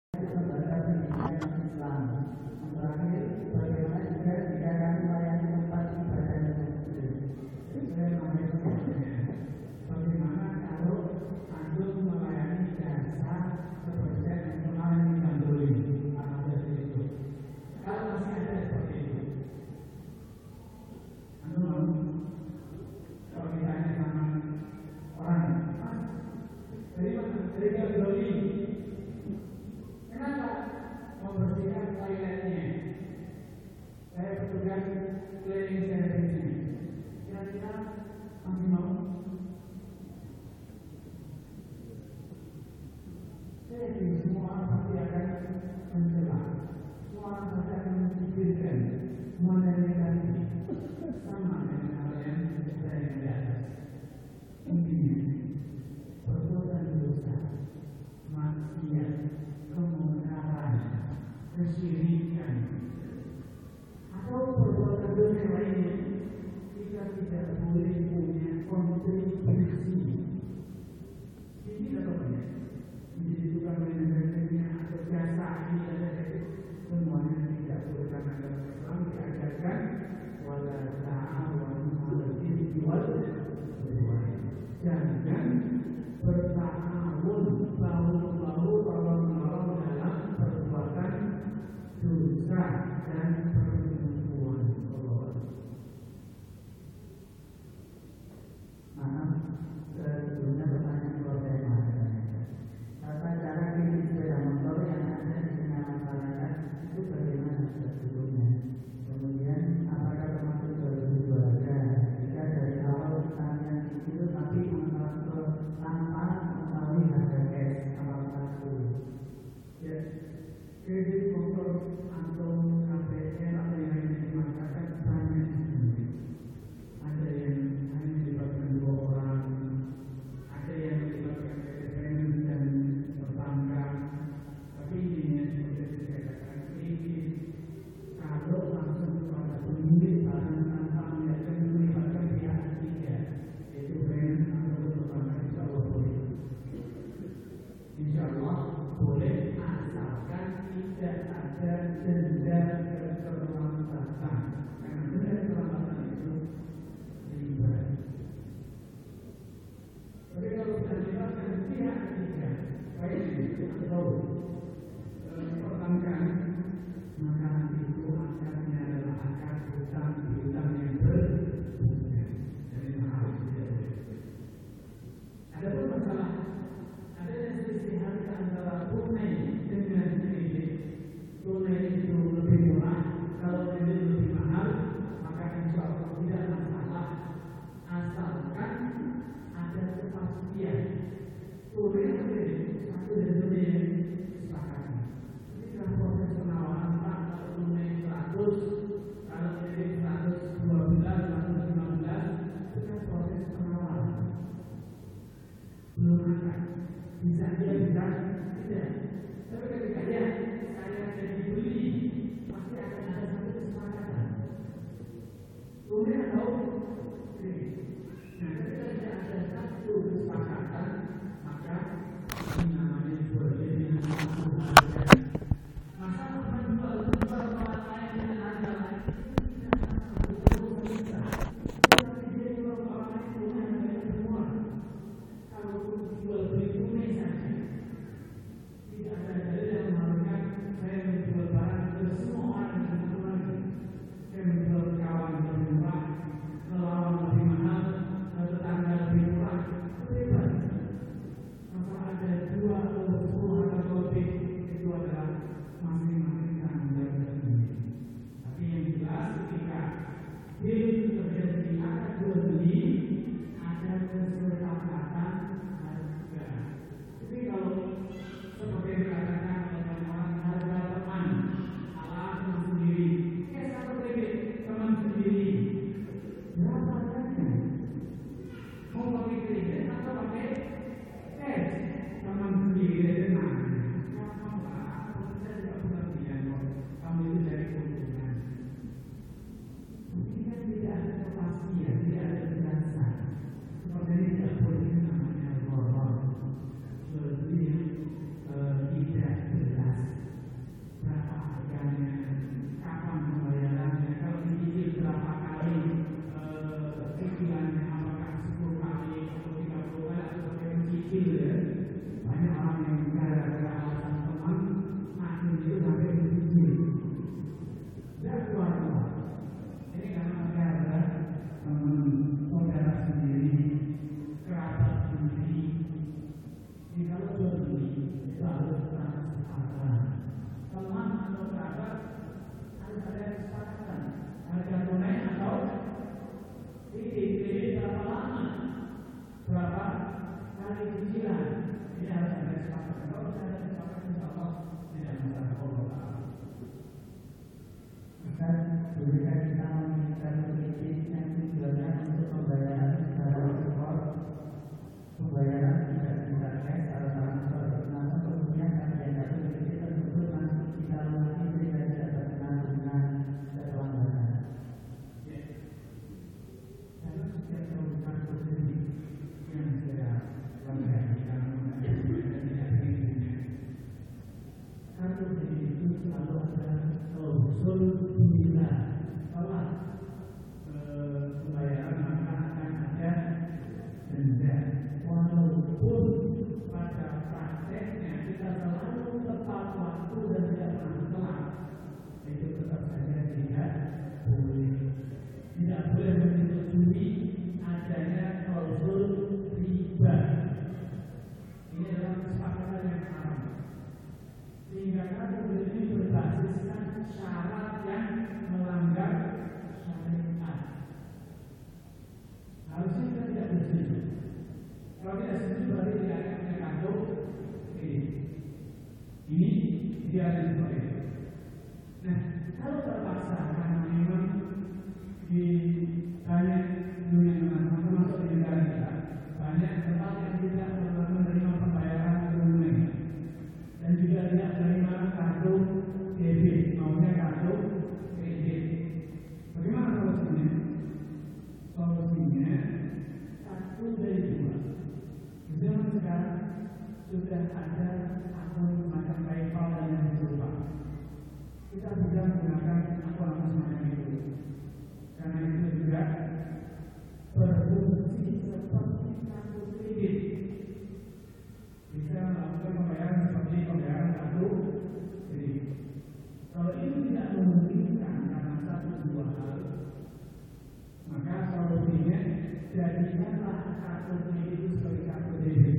Tunai itu lebih murah, kalau kredit lebih mahal. Idealnya seperti itu. Nah, kalau terpaksa karena memang di banyak dunia termasuk di negara kita banyak tempat yang tidak menerima pembayaran tunai dan juga tidak menerima kartu debit, maunya kartu kredit. Bagaimana solusinya? Solusinya satu dari dua. Di zaman sekarang sudah ada akun semacam PayPal dan yang serupa. Kita bisa menggunakan akun semacam itu. Karena itu juga berfungsi seperti kartu kredit. Bisa melakukan pembayaran seperti pembayaran kartu kredit. Kalau itu tidak memungkinkan karena satu dua hal, maka solusinya jadikanlah kartu kredit itu sebagai kartu debit.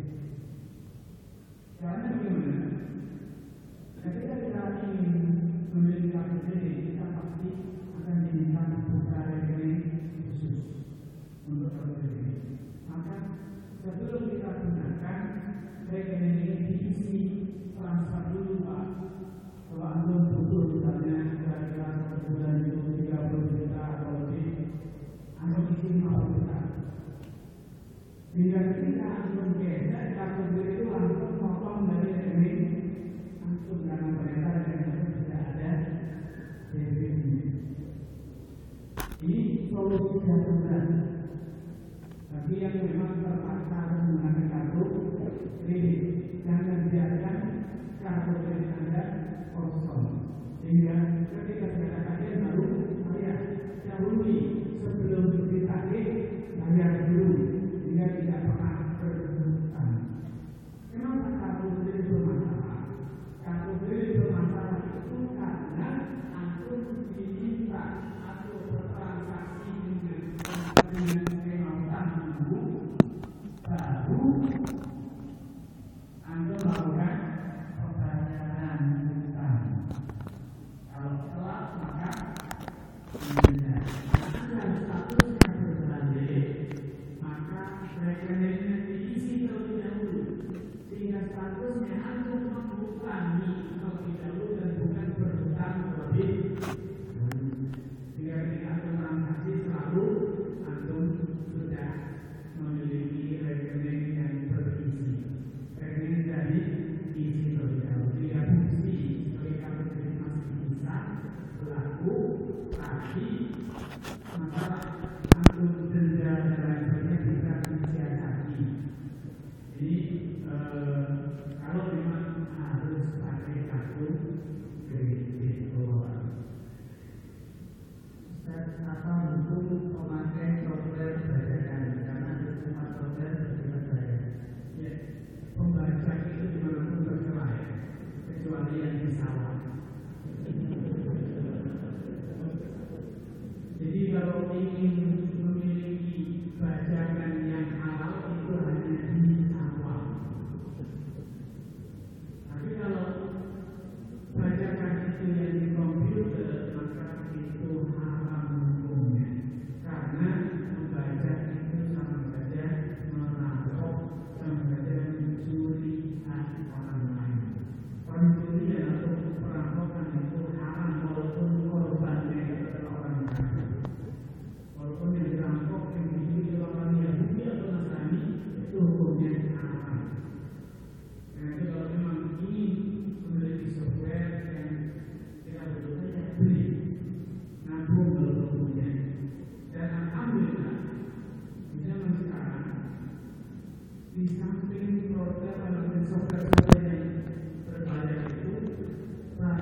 Karena bagaimana? Ketika kita ingin memiliki kartu kredit, kita pasti akan diminta buka rekening khusus untuk kartu kredit. Maka sebelum kita gunakan rekening ini diisi transfer dulu, Pak. Kalau antum butuh misalnya kira-kira satu bulan itu 30 juta atau lebih, antum isi 50 juta. Hingga ketika antum gesek kartu kredit itu langsung potong dari rekening antum karena ternyata rekening antum tidak ada debitnya. Ini solusi darurat bagi yang memang terpaksa harus menggunakan kartu kredit. Jangan biarkan kartu kredit Anda kosong. Sehingga ketika sudah kalian baru bayar dahului sebelum ditagih bayar dulu sehingga tidak pernah berhutang. Kenapa kartu kredit bermasalah? Kartu kredit bermasalah itu karena antum diminta atau bertransaksi dengan kemauan ibu baru antum melakukan pembayaran hutang. Kalau telat maka tidak. Jika statusnya berbalik, maka rekeningnya diisi terlebih dahulu sehingga statusnya antum mengulangi terlebih dahulu dan bukan berhutang terlebih dahulu. Sehingga ketika antum transaksi selalu antum sudah memiliki rekening yang berisi. Rekening dari isi terlebih dahulu. Sehingga fungsi sebagai kartu kredit masih bisa berlaku, tapi masalah antum denda dan lain sebagainya bisa disiasati. Jadi kalau memang harus pakai kartu kredit apa hukum memakai software bajakan karena semua software bersifat bayar. Ya, pembajak itu dimanapun tercela ya, kecuali yang di sawah. Jadi kalau ingin